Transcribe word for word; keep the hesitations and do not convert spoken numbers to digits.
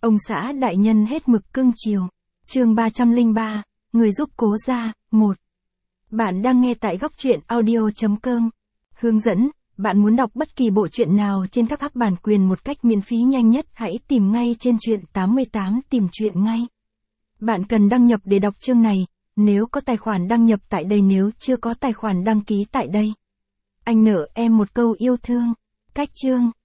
Ông xã đại nhân hết mực cưng chiều. Chương ba trăm lẻ ba, người giúp Cố Gia, một. Bạn đang nghe tại góc truyện audio chấm com. Hướng dẫn, bạn muốn đọc bất kỳ bộ truyện nào trên các app bản quyền một cách miễn phí nhanh nhất, hãy tìm ngay trên truyện tám mươi tám tìm truyện ngay. Bạn cần đăng nhập để đọc chương này, nếu có tài khoản đăng nhập tại đây, nếu chưa có tài khoản đăng ký tại đây. Anh nợ em một câu yêu thương. Cách chương.